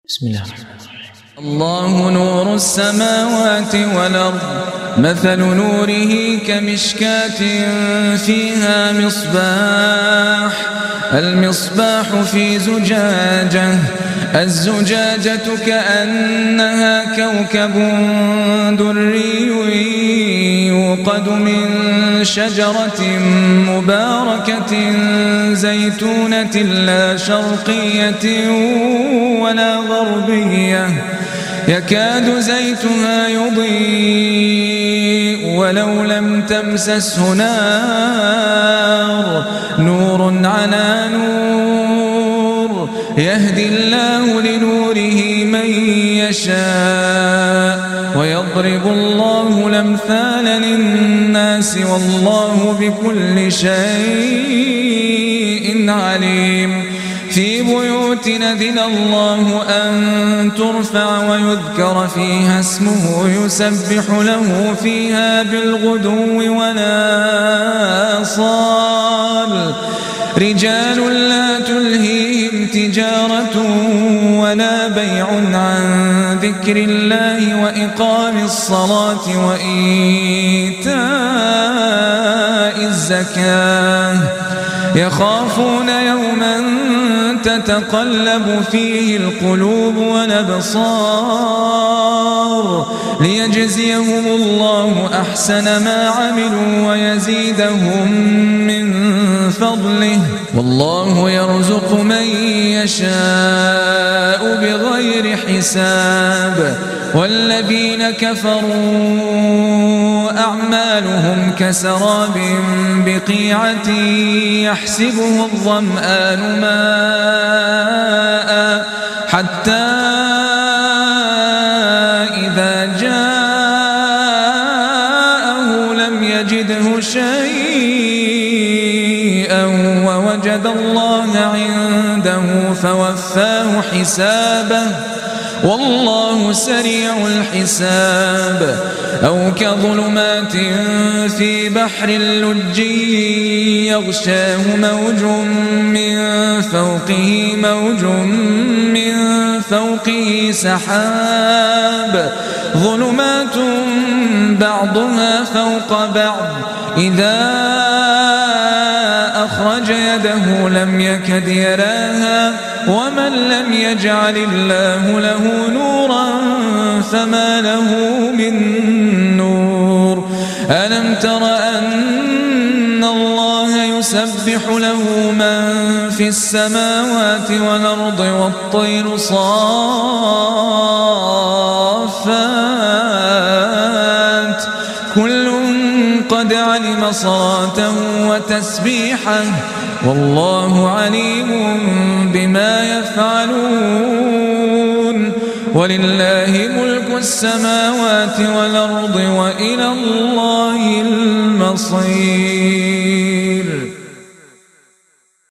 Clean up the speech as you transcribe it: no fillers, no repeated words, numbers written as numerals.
بسم الله الرحمن الرحيم. الله نور السماوات والأرض مثل نوره كمشكاة فيها المصباح في زجاجة الزجاجة كأنها كوكب دري يوقد من شجرة مباركة زيتونة لا شرقية ولا غربية يكاد زيتها يضيء ولو لم تمسسه نار نور على نور يهدي الله لنوره من يشاء ويضرب الله الأمثال للناس والله بكل شيء عليم. في بيوت أذن الله أن ترفع ويذكر فيها اسمه يسبح له فيها بالغدو والآصال رجال لا تلهيهم تجارة ولا بيع عن ذكر الله وإقام الصلاة وإيتاء الزكاة يخافون يوما تتقلب فيه القلوب والأبصار ليجزيهم الله أحسن ما عملوا ويزيدهم من فضله والله يرزق من يشاء بغير حساب. والذين كفروا أعمالهم كسراب بقيعة يحسبه الظمآن ماء حتى إذا جاءه لم يجده شيئا ووجد الله عنده فوفاه حسابه والله سريع الحساب. أو كظلمات في بحر لجي يغشاه موج من فوقه موج من فوقه سحاب ظلمات بعضها فوق بعض إذا أخرج يده لم يكد يراها ومن لم يجعل الله له نورا فما له من نور. ألم تر أن الله يسبح له من في السماوات والأرض والطير صافات كل قد علم صلاته وتسبيحه والله عليم بما يفعلون. ولله ملك السماوات والأرض وإلى الله المصير.